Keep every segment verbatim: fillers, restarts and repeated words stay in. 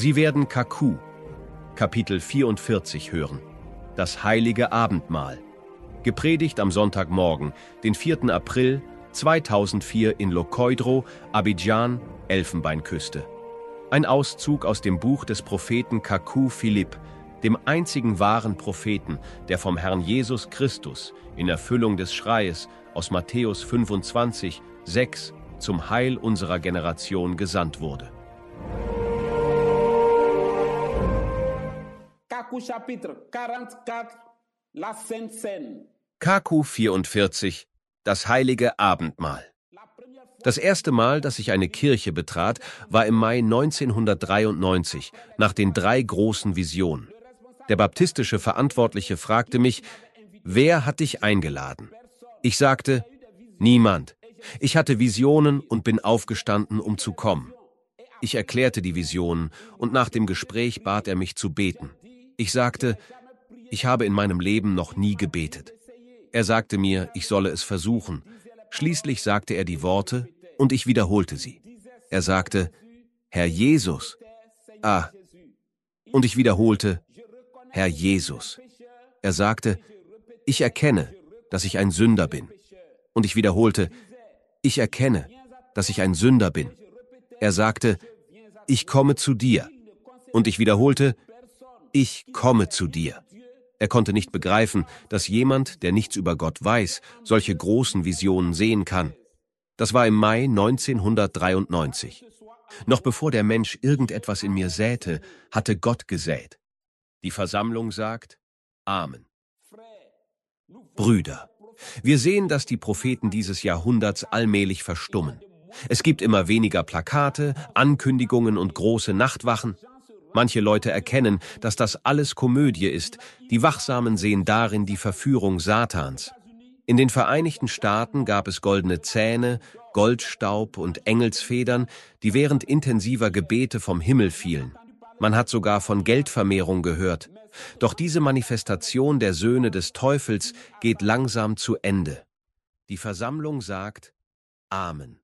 Sie werden Kaku, Kapitel vierundvierzig hören. Das heilige Abendmahl. Gepredigt am Sonntagmorgen, den vierten April zweitausendvier in Lokoidro, Abidjan, Elfenbeinküste. Ein Auszug aus dem Buch des Propheten Kaku Philipp, dem einzigen wahren Propheten, der vom Herrn Jesus Christus in Erfüllung des Schreies aus Matthäus fünfundzwanzig, sechs zum Heil unserer Generation gesandt wurde. Kaku chapitre quarante-quatre, la Sainte Seine. Kaku vierundvierzig, das heilige Abendmahl. Das erste Mal, dass ich eine Kirche betrat, war im Mai neunzehnhundertdreiundneunzig, nach den drei großen Visionen. Der baptistische Verantwortliche fragte mich, wer hat dich eingeladen? Ich sagte, niemand. Ich hatte Visionen und bin aufgestanden, um zu kommen. Ich erklärte die Visionen und nach dem Gespräch bat er mich zu beten. Ich sagte, ich habe in meinem Leben noch nie gebetet. Er sagte mir, ich solle es versuchen. Schließlich sagte er die Worte und ich wiederholte sie. Er sagte, Herr Jesus. Ah, und ich wiederholte, Herr Jesus. Er sagte, ich erkenne, dass ich ein Sünder bin. Und ich wiederholte, ich erkenne, dass ich ein Sünder bin. Er sagte, ich komme zu dir. Und ich wiederholte, ich komme zu dir. Er konnte nicht begreifen, dass jemand, der nichts über Gott weiß, solche großen Visionen sehen kann. Das war im Mai neunzehnhundertdreiundneunzig. Noch bevor der Mensch irgendetwas in mir säte, hatte Gott gesät. Die Versammlung sagt, Amen. Brüder, wir sehen, dass die Propheten dieses Jahrhunderts allmählich verstummen. Es gibt immer weniger Plakate, Ankündigungen und große Nachtwachen. Manche Leute erkennen, dass das alles Komödie ist. Die Wachsamen sehen darin die Verführung Satans. In den Vereinigten Staaten gab es goldene Zähne, Goldstaub und Engelsfedern, die während intensiver Gebete vom Himmel fielen. Man hat sogar von Geldvermehrung gehört. Doch diese Manifestation der Söhne des Teufels geht langsam zu Ende. Die Versammlung sagt Amen.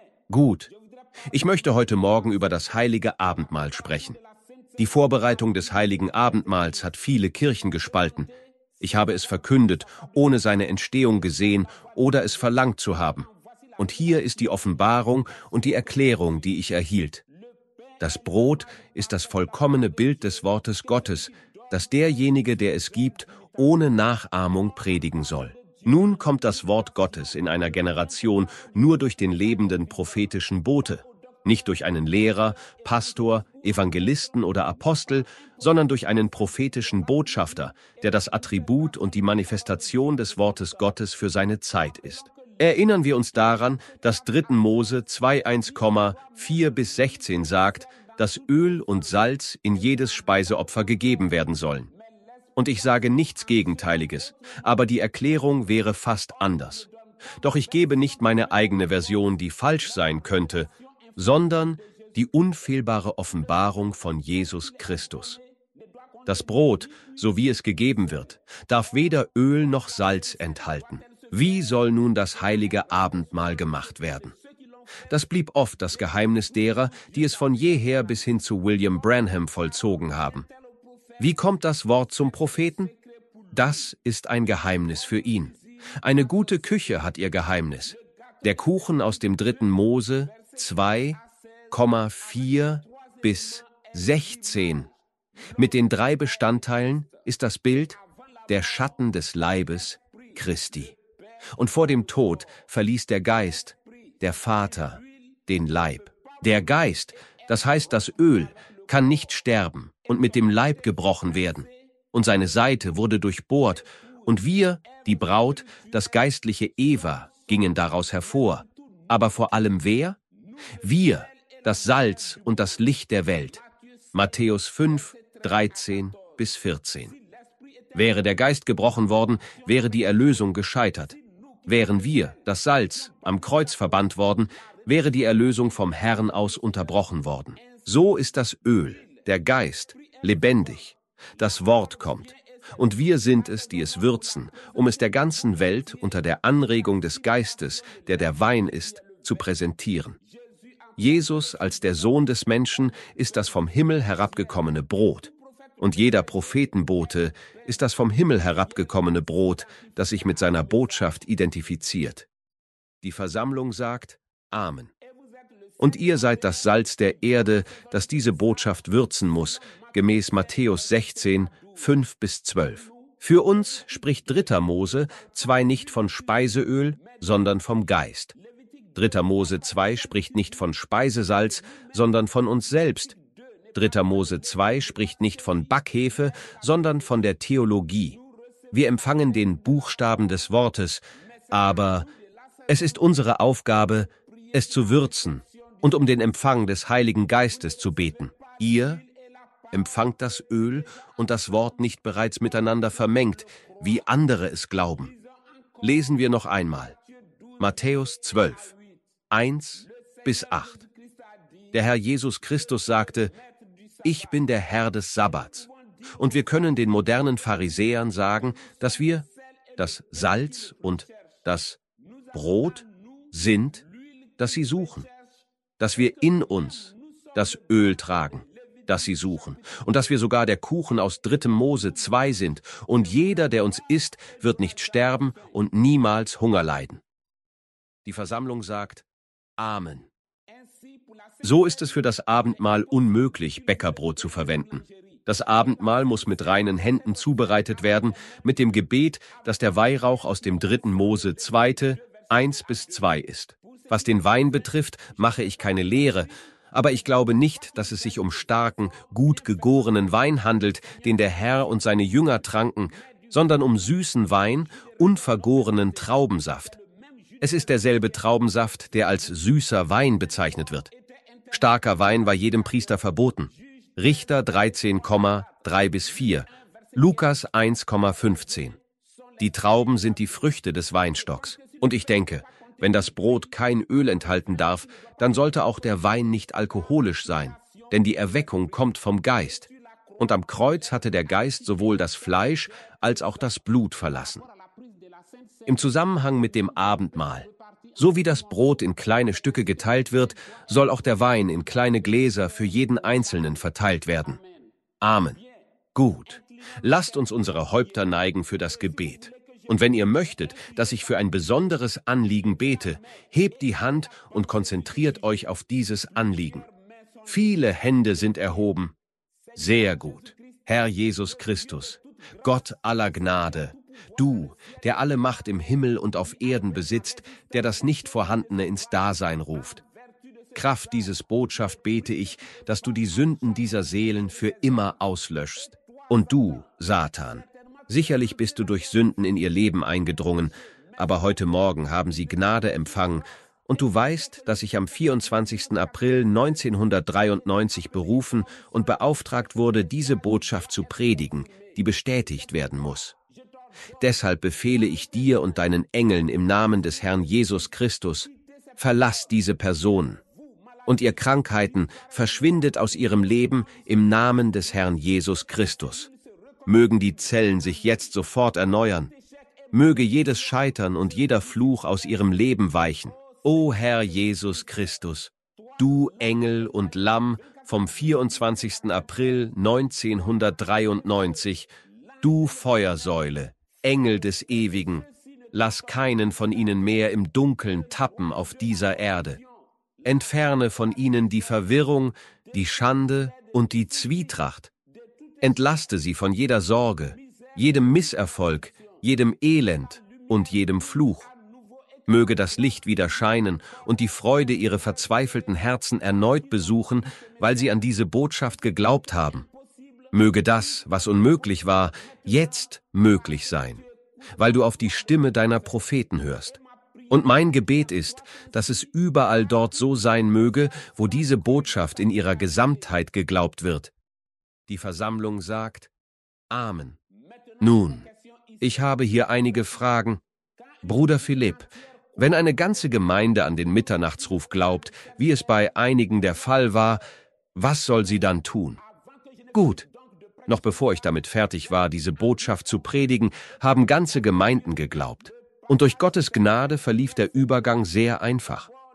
Gut, ich möchte heute Morgen über das heilige Abendmahl sprechen. Die Vorbereitung des heiligen Abendmahls hat viele Kirchen gespalten. Ich habe es verkündet, ohne seine Entstehung gesehen oder es verlangt zu haben. Und hier ist die Offenbarung und die Erklärung, die ich erhielt. Das Brot ist das vollkommene Bild des Wortes Gottes, das derjenige, der es gibt, ohne Nachahmung predigen soll. Nun kommt das Wort Gottes in einer Generation nur durch den lebenden prophetischen Bote. Nicht durch einen Lehrer, Pastor, Evangelisten oder Apostel, sondern durch einen prophetischen Botschafter, der das Attribut und die Manifestation des Wortes Gottes für seine Zeit ist. Erinnern wir uns daran, dass dritten Mose zwei eins vier bis sechzehn sagt, dass Öl und Salz in jedes Speiseopfer gegeben werden sollen. Und ich sage nichts Gegenteiliges, aber die Erklärung wäre fast anders. Doch ich gebe nicht meine eigene Version, die falsch sein könnte, sondern die unfehlbare Offenbarung von Jesus Christus. Das Brot, so wie es gegeben wird, darf weder Öl noch Salz enthalten. Wie soll nun das heilige Abendmahl gemacht werden? Das blieb oft das Geheimnis derer, die es von jeher bis hin zu William Branham vollzogen haben. Wie kommt das Wort zum Propheten? Das ist ein Geheimnis für ihn. Eine gute Küche hat ihr Geheimnis. Der Kuchen aus dem dritten Mose zwei, vier bis sechzehn. Mit den drei Bestandteilen ist das Bild der Schatten des Leibes Christi. Und vor dem Tod verließ der Geist, der Vater, den Leib. Der Geist, das heißt das Öl, kann nicht sterben und mit dem Leib gebrochen werden. Und seine Seite wurde durchbohrt, und wir, die Braut, das geistliche Eva, gingen daraus hervor. Aber vor allem wer? Wir, das Salz und das Licht der Welt. Matthäus fünf, dreizehn bis vierzehn. Wäre der Geist gebrochen worden, wäre die Erlösung gescheitert. Wären wir, das Salz, am Kreuz verbannt worden, wäre die Erlösung vom Herrn aus unterbrochen worden. So ist das Öl, der Geist, lebendig. Das Wort kommt. Und wir sind es, die es würzen, um es der ganzen Welt unter der Anregung des Geistes, der der Wein ist, zu präsentieren. Jesus als der Sohn des Menschen ist das vom Himmel herabgekommene Brot. Und jeder Prophetenbote ist das vom Himmel herabgekommene Brot, das sich mit seiner Botschaft identifiziert. Die Versammlung sagt Amen. Und ihr seid das Salz der Erde, das diese Botschaft würzen muss, gemäß Matthäus sechzehn, fünf bis zwölf. Für uns spricht dritter Mose zwei nicht von Speiseöl, sondern vom Geist. dritter Mose zwei spricht nicht von Speisesalz, sondern von uns selbst. dritter Mose zwei spricht nicht von Backhefe, sondern von der Theologie. Wir empfangen den Buchstaben des Wortes, aber es ist unsere Aufgabe, es zu würzen und um den Empfang des Heiligen Geistes zu beten. Ihr empfangt das Öl und das Wort nicht bereits miteinander vermengt, wie andere es glauben. Lesen wir noch einmal. Matthäus zwölf, eins bis acht. Der Herr Jesus Christus sagte, ich bin der Herr des Sabbats. Und wir können den modernen Pharisäern sagen, dass wir das Salz und das Brot sind, das sie suchen. Dass wir in uns das Öl tragen, das sie suchen. Und dass wir sogar der Kuchen aus drittem Mose zwei sind. Und jeder, der uns isst, wird nicht sterben und niemals Hunger leiden. Die Versammlung sagt Amen. So ist es für das Abendmahl unmöglich, Bäckerbrot zu verwenden. Das Abendmahl muss mit reinen Händen zubereitet werden, mit dem Gebet, dass der Weihrauch aus dem dritten Mose zwei, eins bis zwei ist. Was den Wein betrifft, mache ich keine Lehre, aber ich glaube nicht, dass es sich um starken, gut gegorenen Wein handelt, den der Herr und seine Jünger tranken, sondern um süßen Wein, unvergorenen Traubensaft. Es ist derselbe Traubensaft, der als süßer Wein bezeichnet wird. Starker Wein war jedem Priester verboten. Richter dreizehn, drei bis vier, Lukas eins, fünfzehn. Die Trauben sind die Früchte des Weinstocks. Und ich denke, wenn das Brot kein Öl enthalten darf, dann sollte auch der Wein nicht alkoholisch sein, denn die Erweckung kommt vom Geist. Und am Kreuz hatte der Geist sowohl das Fleisch als auch das Blut verlassen. Im Zusammenhang mit dem Abendmahl. So wie das Brot in kleine Stücke geteilt wird, soll auch der Wein in kleine Gläser für jeden Einzelnen verteilt werden. Amen. Gut. Lasst uns unsere Häupter neigen für das Gebet. Und wenn ihr möchtet, dass ich für ein besonderes Anliegen bete, hebt die Hand und konzentriert euch auf dieses Anliegen. Viele Hände sind erhoben. Sehr gut. Herr Jesus Christus, Gott aller Gnade, du, der alle Macht im Himmel und auf Erden besitzt, der das Nicht-Vorhandene ins Dasein ruft. Kraft dieses Botschaft bete ich, dass du die Sünden dieser Seelen für immer auslöschst. Und du, Satan, sicherlich bist du durch Sünden in ihr Leben eingedrungen, aber heute Morgen haben sie Gnade empfangen, und du weißt, dass ich am vierundzwanzigsten April neunzehnhundertdreiundneunzig berufen und beauftragt wurde, diese Botschaft zu predigen, die bestätigt werden muss. Deshalb befehle ich dir und deinen Engeln im Namen des Herrn Jesus Christus, verlass diese Personen. Und ihr Krankheiten verschwindet aus ihrem Leben im Namen des Herrn Jesus Christus. Mögen die Zellen sich jetzt sofort erneuern. Möge jedes Scheitern und jeder Fluch aus ihrem Leben weichen. O Herr Jesus Christus, du Engel und Lamm vom vierundzwanzigsten April neunzehnhundertdreiundneunzig, du Feuersäule, Engel des Ewigen, lass keinen von ihnen mehr im Dunkeln tappen auf dieser Erde. Entferne von ihnen die Verwirrung, die Schande und die Zwietracht. Entlaste sie von jeder Sorge, jedem Misserfolg, jedem Elend und jedem Fluch. Möge das Licht wieder scheinen und die Freude ihre verzweifelten Herzen erneut besuchen, weil sie an diese Botschaft geglaubt haben. Möge das, was unmöglich war, jetzt möglich sein, weil du auf die Stimme deiner Propheten hörst. Und mein Gebet ist, dass es überall dort so sein möge, wo diese Botschaft in ihrer Gesamtheit geglaubt wird. Die Versammlung sagt Amen. Nun, ich habe hier einige Fragen. Bruder Philipp, wenn eine ganze Gemeinde an den Mitternachtsruf glaubt, wie es bei einigen der Fall war, was soll sie dann tun? Gut. Noch bevor ich damit fertig war, diese Botschaft zu predigen, haben ganze Gemeinden geglaubt. Und durch Gottes Gnade verlief der Übergang sehr einfach.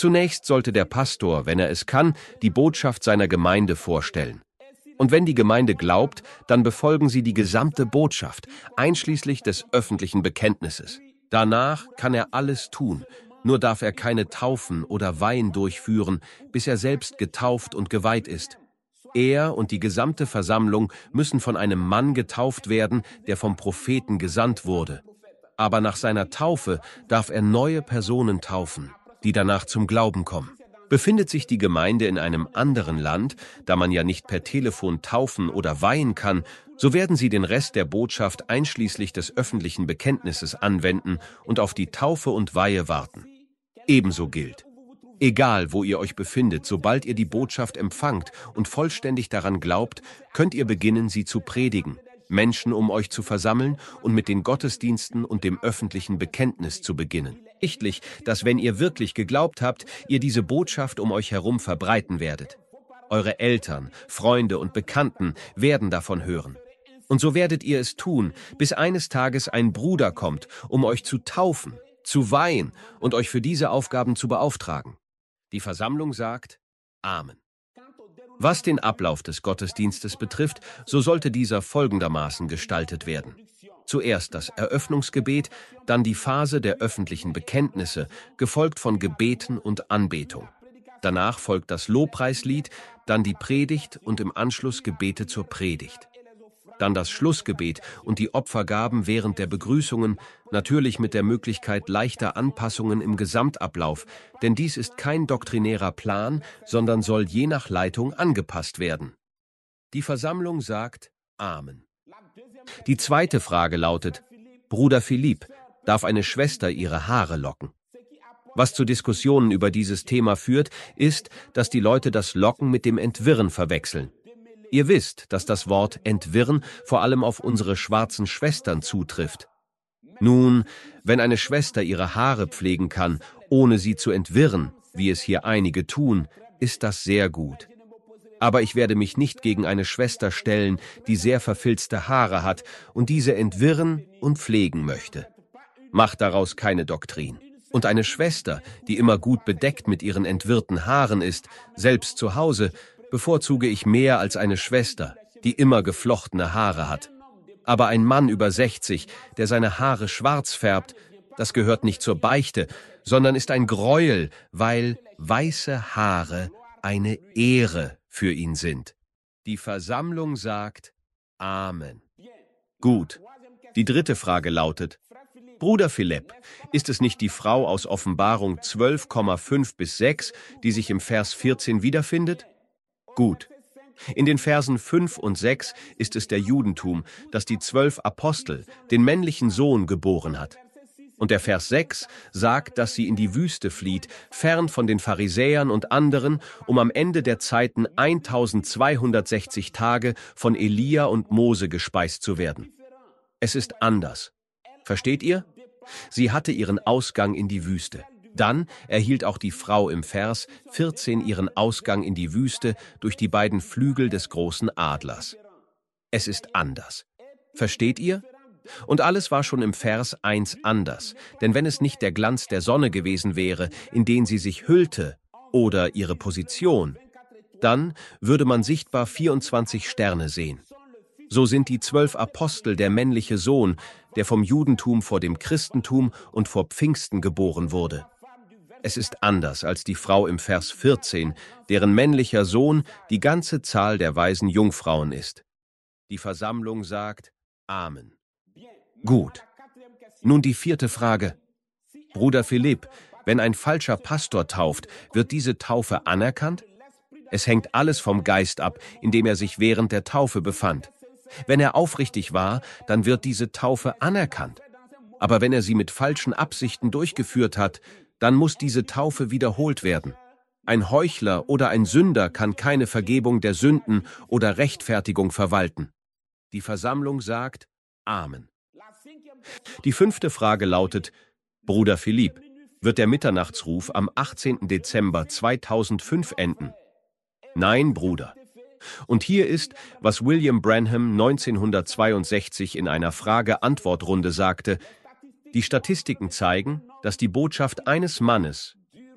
Zunächst sollte der Pastor, wenn er es kann, die Botschaft seiner Gemeinde vorstellen. Und wenn die Gemeinde glaubt, dann befolgen sie die gesamte Botschaft, einschließlich des öffentlichen Bekenntnisses. Danach kann er alles tun, nur darf er keine Taufen oder Weihen durchführen, bis er selbst getauft und geweiht ist. Er und die gesamte Versammlung müssen von einem Mann getauft werden, der vom Propheten gesandt wurde. Aber nach seiner Taufe darf er neue Personen taufen, die danach zum Glauben kommen. Befindet sich die Gemeinde in einem anderen Land, da man ja nicht per Telefon taufen oder weihen kann, so werden sie den Rest der Botschaft einschließlich des öffentlichen Bekenntnisses anwenden und auf die Taufe und Weihe warten. Ebenso gilt: Egal, wo ihr euch befindet, sobald ihr die Botschaft empfangt und vollständig daran glaubt, könnt ihr beginnen, sie zu predigen, Menschen um euch zu versammeln und mit den Gottesdiensten und dem öffentlichen Bekenntnis zu beginnen. Sichtlich, dass wenn ihr wirklich geglaubt habt, ihr diese Botschaft um euch herum verbreiten werdet. Eure Eltern, Freunde und Bekannten werden davon hören. Und so werdet ihr es tun, bis eines Tages ein Bruder kommt, um euch zu taufen, zu weihen und euch für diese Aufgaben zu beauftragen. Die Versammlung sagt: Amen. Was den Ablauf des Gottesdienstes betrifft, so sollte dieser folgendermaßen gestaltet werden. Zuerst das Eröffnungsgebet, dann die Phase der öffentlichen Bekenntnisse, gefolgt von Gebeten und Anbetung. Danach folgt das Lobpreislied, dann die Predigt und im Anschluss Gebete zur Predigt. Dann das Schlussgebet und die Opfergaben während der Begrüßungen, natürlich mit der Möglichkeit leichter Anpassungen im Gesamtablauf, denn dies ist kein doktrinärer Plan, sondern soll je nach Leitung angepasst werden. Die Versammlung sagt Amen. Die zweite Frage lautet: Bruder Philipp, darf eine Schwester ihre Haare locken? Was zu Diskussionen über dieses Thema führt, ist, dass die Leute das Locken mit dem Entwirren verwechseln. Ihr wisst, dass das Wort Entwirren vor allem auf unsere schwarzen Schwestern zutrifft. Nun, wenn eine Schwester ihre Haare pflegen kann, ohne sie zu entwirren, wie es hier einige tun, ist das sehr gut. Aber ich werde mich nicht gegen eine Schwester stellen, die sehr verfilzte Haare hat und diese entwirren und pflegen möchte. Macht daraus keine Doktrin. Und eine Schwester, die immer gut bedeckt mit ihren entwirrten Haaren ist, selbst zu Hause, bevorzuge ich mehr als eine Schwester, die immer geflochtene Haare hat. Aber ein Mann über sechzig, der seine Haare schwarz färbt, das gehört nicht zur Beichte, sondern ist ein Gräuel, weil weiße Haare eine Ehre für ihn sind. Die Versammlung sagt Amen. Gut. Die dritte Frage lautet: Bruder Philipp, ist es nicht die Frau aus Offenbarung zwölf Komma fünf bis sechs, die sich im Vers vierzehn wiederfindet? Gut. In den Versen fünf und sechs ist es der Judentum, das die zwölf Apostel, den männlichen Sohn, geboren hat. Und der Vers sechs sagt, dass sie in die Wüste flieht, fern von den Pharisäern und anderen, um am Ende der Zeiten eintausendzweihundertsechzig Tage von Elia und Mose gespeist zu werden. Es ist anders. Versteht ihr? Sie hatte ihren Ausgang in die Wüste. Dann erhielt auch die Frau im Vers vierzehn ihren Ausgang in die Wüste durch die beiden Flügel des großen Adlers. Es ist anders. Versteht ihr? Und alles war schon im Vers eins anders, denn wenn es nicht der Glanz der Sonne gewesen wäre, in den sie sich hüllte, oder ihre Position, dann würde man sichtbar vierundzwanzig Sterne sehen. So sind die zwölf Apostel der männliche Sohn, der vom Judentum vor dem Christentum und vor Pfingsten geboren wurde. Es ist anders als die Frau im Vers vierzehn, deren männlicher Sohn die ganze Zahl der weisen Jungfrauen ist. Die Versammlung sagt Amen. Gut. Nun die vierte Frage. Bruder Philipp, wenn ein falscher Pastor tauft, wird diese Taufe anerkannt? Es hängt alles vom Geist ab, in dem er sich während der Taufe befand. Wenn er aufrichtig war, dann wird diese Taufe anerkannt. Aber wenn er sie mit falschen Absichten durchgeführt hat, dann muss diese Taufe wiederholt werden. Ein Heuchler oder ein Sünder kann keine Vergebung der Sünden oder Rechtfertigung verwalten. Die Versammlung sagt Amen. Die fünfte Frage lautet: Bruder Philipp, wird der Mitternachtsruf am achtzehnten Dezember zweitausendfünf enden? Nein, Bruder. Und hier ist, was William Branham neunzehnhundertzweiundsechzig in einer Frage-Antwort-Runde sagte: Die Statistiken zeigen, dass die Botschaft eines Mannes,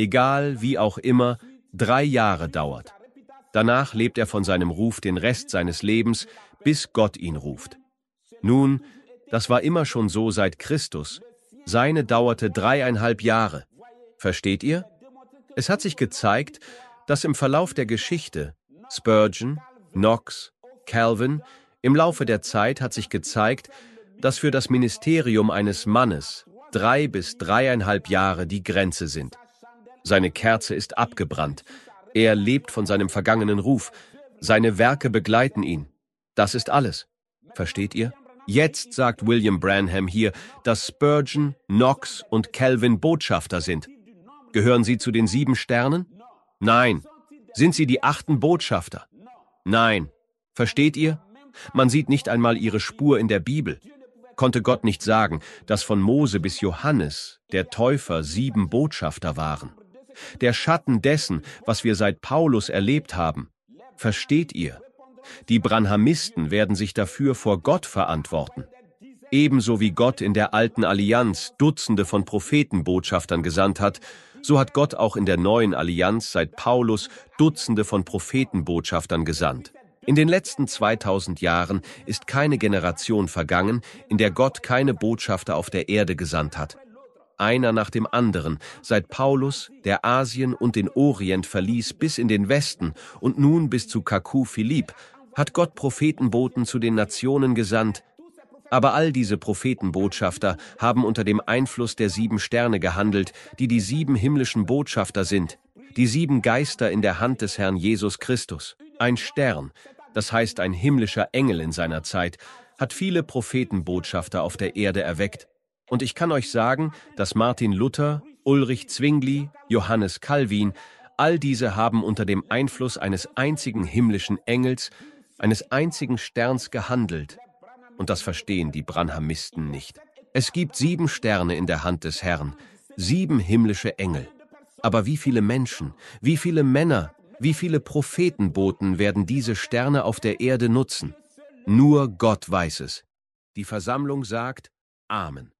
egal wie auch immer, drei Jahre dauert. Danach lebt er von seinem Ruf den Rest seines Lebens, bis Gott ihn ruft. Nun, das war immer schon so seit Christus. Seine dauerte dreieinhalb Jahre. Versteht ihr? Es hat sich gezeigt, dass im Verlauf der Geschichte Spurgeon, Knox, Calvin, im Laufe der Zeit hat sich gezeigt, dass für das Ministerium eines Mannes drei bis dreieinhalb Jahre die Grenze sind. Seine Kerze ist abgebrannt. Er lebt von seinem vergangenen Ruf. Seine Werke begleiten ihn. Das ist alles. Versteht ihr? Jetzt sagt William Branham hier, dass Spurgeon, Knox und Calvin Botschafter sind. Gehören sie zu den sieben Sternen? Nein. Sind sie die achten Botschafter? Nein. Versteht ihr? Man sieht nicht einmal ihre Spur in der Bibel. Konnte Gott nicht sagen, dass von Mose bis Johannes, der Täufer, sieben Botschafter waren? Der Schatten dessen, was wir seit Paulus erlebt haben. Versteht ihr? Die Branhamisten werden sich dafür vor Gott verantworten. Ebenso wie Gott in der alten Allianz Dutzende von Prophetenbotschaftern gesandt hat, so hat Gott auch in der neuen Allianz seit Paulus Dutzende von Prophetenbotschaftern gesandt. In den letzten zweitausend Jahren ist keine Generation vergangen, in der Gott keine Botschafter auf der Erde gesandt hat. Einer nach dem anderen, seit Paulus, der Asien und den Orient verließ bis in den Westen und nun bis zu Kaku Philipp, hat Gott Prophetenboten zu den Nationen gesandt. Aber all diese Prophetenbotschafter haben unter dem Einfluss der sieben Sterne gehandelt, die die sieben himmlischen Botschafter sind, die sieben Geister in der Hand des Herrn Jesus Christus. Ein Stern, das heißt ein himmlischer Engel in seiner Zeit, hat viele Prophetenbotschafter auf der Erde erweckt. Und ich kann euch sagen, dass Martin Luther, Ulrich Zwingli, Johannes Calvin, all diese haben unter dem Einfluss eines einzigen himmlischen Engels, eines einzigen Sterns gehandelt. Und das verstehen die Branhamisten nicht. Es gibt sieben Sterne in der Hand des Herrn, sieben himmlische Engel. Aber wie viele Menschen, wie viele Männer, wie viele Prophetenboten werden diese Sterne auf der Erde nutzen? Nur Gott weiß es. Die Versammlung sagt Amen.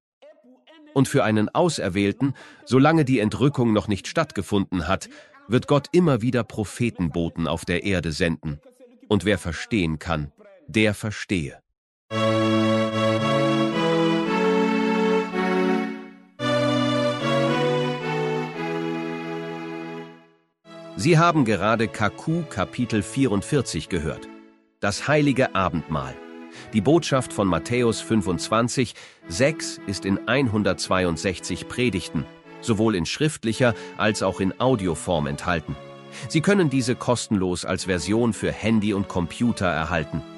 Und für einen Auserwählten, solange die Entrückung noch nicht stattgefunden hat, wird Gott immer wieder Prophetenboten auf der Erde senden. Und wer verstehen kann, der verstehe. Sie haben gerade Kaku Kapitel vierundvierzig gehört. Das heilige Abendmahl. Die Botschaft von Matthäus fünfundzwanzig, sechs ist in hundertzweiundsechzig Predigten, sowohl in schriftlicher als auch in Audioform enthalten. Sie können diese kostenlos als Version für Handy und Computer erhalten.